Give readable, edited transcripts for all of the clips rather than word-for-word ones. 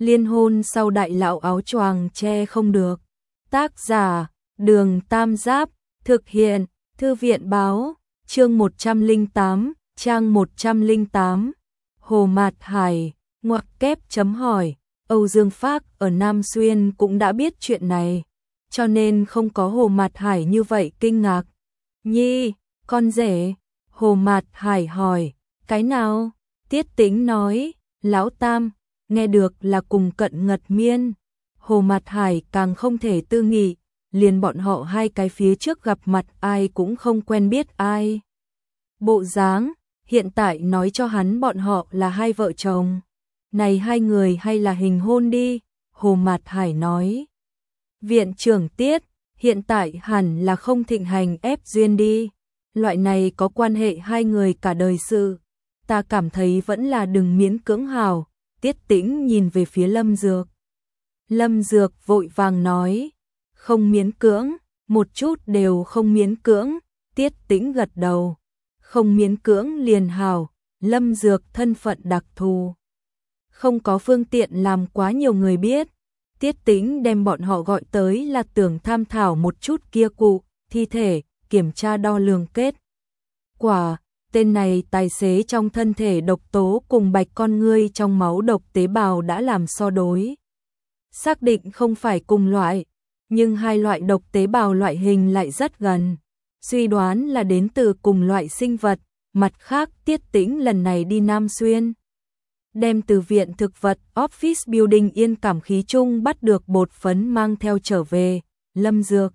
Liên hôn sau đại lão áo choàng che không được. Tác giả, Đường Tam Giáp, thực hiện, Thư viện báo, chương 108, trang 108. Hồ Mạt Hải, ngoặc kép chấm hỏi, Âu Dương Phác ở Nam Xuyên cũng đã biết chuyện này, cho nên không có Hồ Mạt Hải như vậy kinh ngạc. Nhi, con rể, Hồ Mạt Hải hỏi, cái nào? Tiết Tĩnh nói, Lão Tam, nghe được là cùng Cận Ngật Miên. Hồ Mạt Hải càng không thể tư nghị, liền bọn họ hai cái phía trước gặp mặt ai cũng không quen biết ai. Bộ dáng, hiện tại nói cho hắn bọn họ là hai vợ chồng. Này hai người hay là hình hôn đi, Hồ Mạt Hải nói. Viện trưởng Tiết, hiện tại hẳn là không thịnh hành ép duyên đi. Loại này có quan hệ hai người cả đời sự. Ta cảm thấy vẫn là đừng miễn cưỡng hào. Tiết Tĩnh nhìn về phía Lâm Dược. Lâm Dược vội vàng nói, không miễn cưỡng, một chút đều không miễn cưỡng. Tiết Tĩnh gật đầu, không miễn cưỡng liền hào. Lâm Dược thân phận đặc thù, không có phương tiện làm quá nhiều người biết. Tiết Tĩnh đem bọn họ gọi tới là tưởng tham thảo một chút kia cụ, thi thể, kiểm tra đo lường kết quả. Tên này tài xế trong thân thể độc tố cùng bạch con ngươi trong máu độc tế bào đã làm so đối. Xác định không phải cùng loại, nhưng hai loại độc tế bào loại hình lại rất gần. Suy đoán là đến từ cùng loại sinh vật. Mặt khác, Tiết Tĩnh lần này đi Nam Xuyên, đem từ viện thực vật Office Building yên cảm khí chung bắt được bột phấn mang theo trở về. Lâm Dược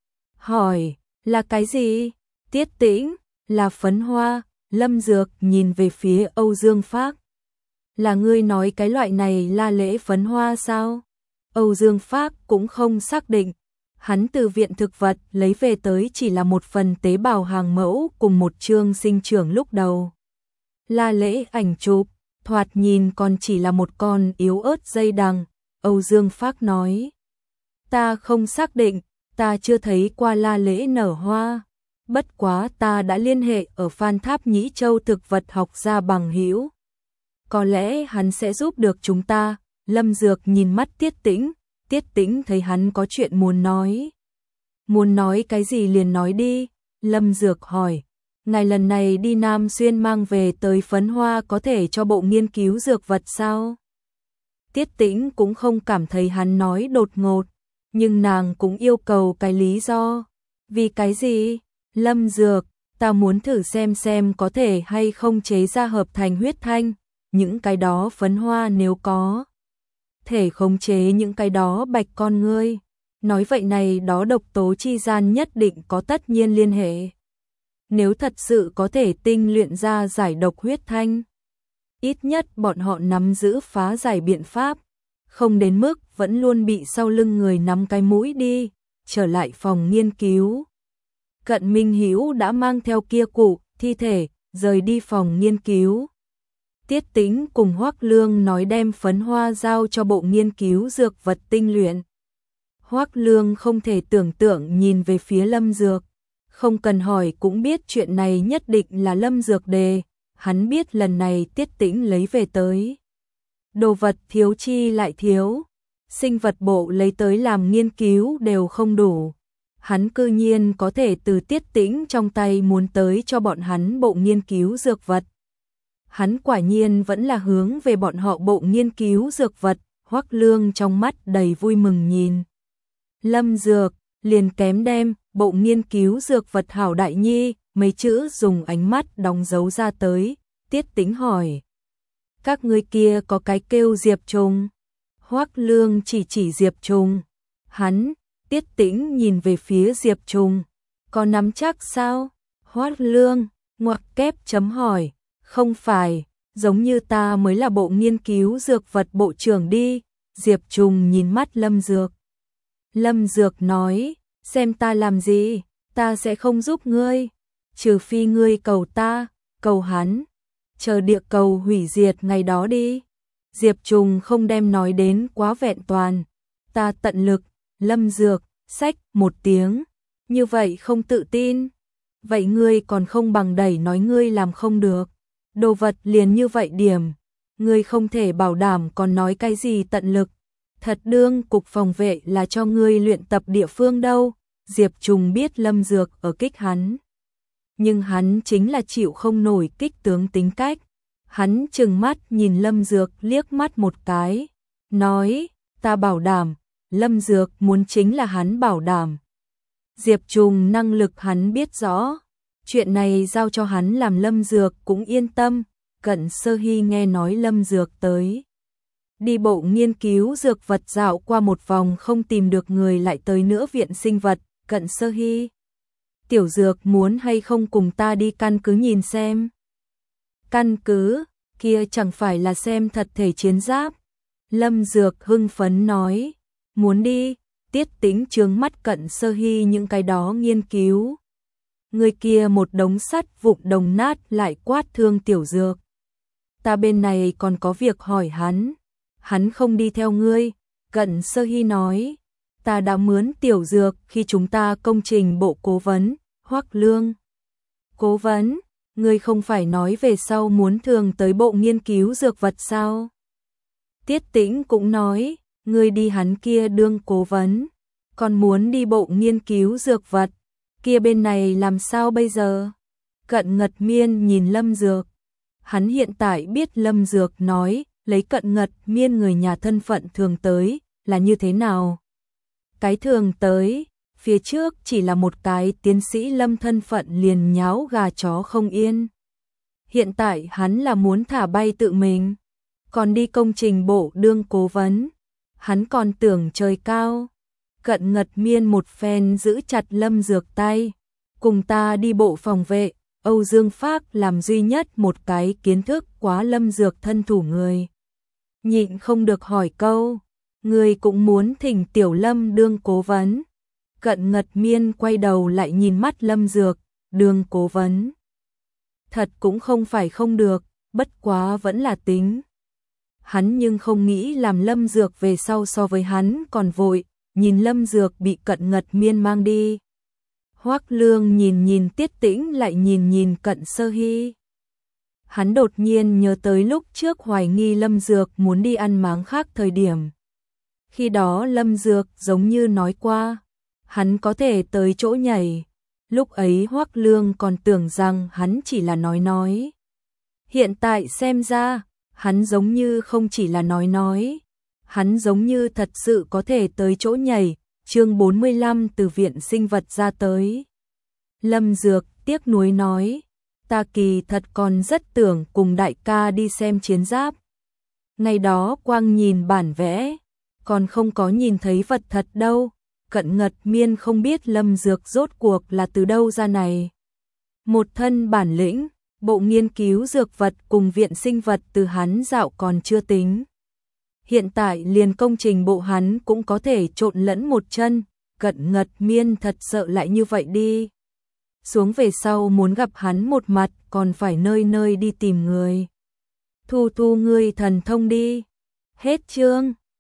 hỏi, là cái gì? Tiết Tĩnh, là phấn hoa. Lâm Dược nhìn về phía Âu Dương Phác. Là ngươi nói cái loại này là lễ phấn hoa sao? Âu Dương Phác cũng không xác định. Hắn từ viện thực vật lấy về tới chỉ là một phần tế bào hàng mẫu cùng một chương sinh trưởng lúc đầu. La lễ ảnh chụp, thoạt nhìn còn chỉ là một con yếu ớt dây đằng. Âu Dương Phác nói, ta không xác định, ta chưa thấy qua la lễ nở hoa. Bất quá ta đã liên hệ ở Phan Tháp Nhĩ Châu thực vật học gia bằng hữu. Có lẽ hắn sẽ giúp được chúng ta. Lâm Dược nhìn mắt Tiết Tĩnh. Tiết Tĩnh thấy hắn có chuyện muốn nói. Muốn nói cái gì liền nói đi. Lâm Dược hỏi, ngài lần này đi Nam Xuyên mang về tới phấn hoa có thể cho bộ nghiên cứu dược vật sao? Tiết Tĩnh cũng không cảm thấy hắn nói đột ngột, nhưng nàng cũng yêu cầu cái lý do. Vì cái gì? Lâm Dược, ta muốn thử xem có thể hay không chế ra hợp thành huyết thanh. Những cái đó phấn hoa nếu có thể khống chế những cái đó bạch con ngươi, nói vậy này đó độc tố chi gian nhất định có tất nhiên liên hệ. Nếu thật sự có thể tinh luyện ra giải độc huyết thanh, ít nhất bọn họ nắm giữ phá giải biện pháp, không đến mức vẫn luôn bị sau lưng người nắm cái mũi đi. Trở lại phòng nghiên cứu, Cận Minh Hữu đã mang theo kia cụ thi thể rời đi phòng nghiên cứu. Tiết Tĩnh cùng Hoắc Lương nói đem phấn hoa giao cho bộ nghiên cứu dược vật tinh luyện. Hoắc Lương không thể tưởng tượng nhìn về phía Lâm Dược, không cần hỏi cũng biết chuyện này nhất định là Lâm Dược đề. Hắn biết lần này Tiết Tĩnh lấy về tới đồ vật thiếu chi lại thiếu, sinh vật bộ lấy tới làm nghiên cứu đều không đủ. Hắn cư nhiên có thể từ Tiết Tĩnh trong tay muốn tới cho bọn hắn bộ nghiên cứu dược vật. Hắn quả nhiên vẫn là hướng về bọn họ bộ nghiên cứu dược vật. Hoắc Lương trong mắt đầy vui mừng nhìn Lâm Dược, liền kém đem bộ nghiên cứu dược vật hảo đại nhi mấy chữ dùng ánh mắt đóng dấu ra tới. Tiết Tĩnh hỏi, các ngươi kia có cái kêu Diệp Trùng? Hoắc Lương chỉ Diệp Trùng. Hắn, Tiết Tĩnh nhìn về phía Diệp Trùng, có nắm chắc sao? Hoắc Lương ngoặc kép chấm hỏi, không phải, giống như ta mới là bộ nghiên cứu dược vật bộ trưởng đi. Diệp Trùng nhìn mắt Lâm Dược. Lâm Dược nói, xem ta làm gì, ta sẽ không giúp ngươi, trừ phi ngươi cầu ta, cầu hắn, chờ địa cầu hủy diệt ngày đó đi. Diệp Trùng không đem nói đến quá vẹn toàn, ta tận lực. Lâm Dược xách một tiếng, như vậy không tự tin. Vậy ngươi còn không bằng đẩy nói ngươi làm không được. Đồ vật liền như vậy điểm, ngươi không thể bảo đảm còn nói cái gì tận lực. Thật đương cục phòng vệ là cho ngươi luyện tập địa phương đâu. Diệp Trùng biết Lâm Dược ở kích hắn. Nhưng hắn chính là chịu không nổi kích tướng tính cách. Hắn trừng mắt nhìn Lâm Dược liếc mắt một cái. Nói, ta bảo đảm, Lâm Dược muốn chính là hắn bảo đảm. Diệp Trùng năng lực hắn biết rõ. Chuyện này giao cho hắn làm Lâm Dược cũng yên tâm. Cận Sơ Hy nghe nói Lâm Dược tới. Đi bộ nghiên cứu dược vật dạo qua một vòng không tìm được người lại tới nữa viện sinh vật. Cận Sơ Hy, Tiểu Dược muốn hay không cùng ta đi căn cứ nhìn xem. Căn cứ, kia chẳng phải là xem thật thể chiến giáp. Lâm Dược hưng phấn nói, muốn đi. Tiết Tĩnh trướng mắt Cận Sơ Hy những cái đó nghiên cứu. Người kia một đống sắt vụn đồng nát lại quát thương Tiểu Dược. Ta bên này còn có việc hỏi hắn. Hắn không đi theo ngươi. Cận Sơ Hy nói, ta đã mướn Tiểu Dược khi chúng ta công trình bộ cố vấn, Hoắc Lương. Cố vấn, ngươi không phải nói về sau muốn thường tới bộ nghiên cứu dược vật sao? Tiết Tĩnh cũng nói, ngươi đi hắn kia đương cố vấn, còn muốn đi bộ nghiên cứu dược vật, kia bên này làm sao bây giờ? Cận Ngật Miên nhìn Lâm Dược. Hắn hiện tại biết Lâm Dược nói, lấy Cận Ngật Miên người nhà thân phận thường tới, là như thế nào? Cái thường tới, phía trước chỉ là một cái tiến sĩ Lâm thân phận liền nháo gà chó không yên. Hiện tại hắn là muốn thả bay tự mình, còn đi công trình bộ đương cố vấn. Hắn còn tưởng trời cao. Cận Ngật Miên một phen giữ chặt Lâm Dược tay. Cùng ta đi bộ phòng vệ. Âu Dương Phác làm duy nhất một cái kiến thức quá Lâm Dược thân thủ người. Nhịn không được hỏi câu. Người cũng muốn thỉnh Tiểu Lâm đương cố vấn. Cận Ngật Miên quay đầu lại nhìn mắt Lâm Dược. Đương cố vấn. Thật cũng không phải không được. Bất quá vẫn là tính. Hắn nhưng không nghĩ làm Lâm Dược về sau so với hắn còn vội. Nhìn Lâm Dược bị Cận Ngật Miên mang đi. Hoắc Lương nhìn Tiết Tĩnh lại nhìn Cận Sơ Hy. Hắn đột nhiên nhớ tới lúc trước hoài nghi Lâm Dược muốn đi ăn máng khác thời điểm. Khi đó Lâm Dược giống như nói qua, hắn có thể tới chỗ nhảy. Lúc ấy Hoắc Lương còn tưởng rằng hắn chỉ là nói. Hiện tại xem ra, hắn giống như không chỉ là nói. Hắn giống như thật sự có thể tới chỗ nhảy. Chương 45 từ viện sinh vật ra tới. Lâm Dược tiếc nuối nói, ta kỳ thật còn rất tưởng cùng đại ca đi xem chiến giáp. Ngày đó quang nhìn bản vẽ, còn không có nhìn thấy vật thật đâu. Cận Ngật Miên không biết Lâm Dược rốt cuộc là từ đâu ra này. Một thân bản lĩnh, bộ nghiên cứu dược vật cùng viện sinh vật từ hắn dạo còn chưa tính. Hiện tại liền công trình bộ hắn cũng có thể trộn lẫn một chân. Cận Ngật Miên thật sợ lại như vậy đi. Xuống về sau muốn gặp hắn một mặt còn phải nơi đi tìm người. Thu ngươi thần thông đi. Hết chương.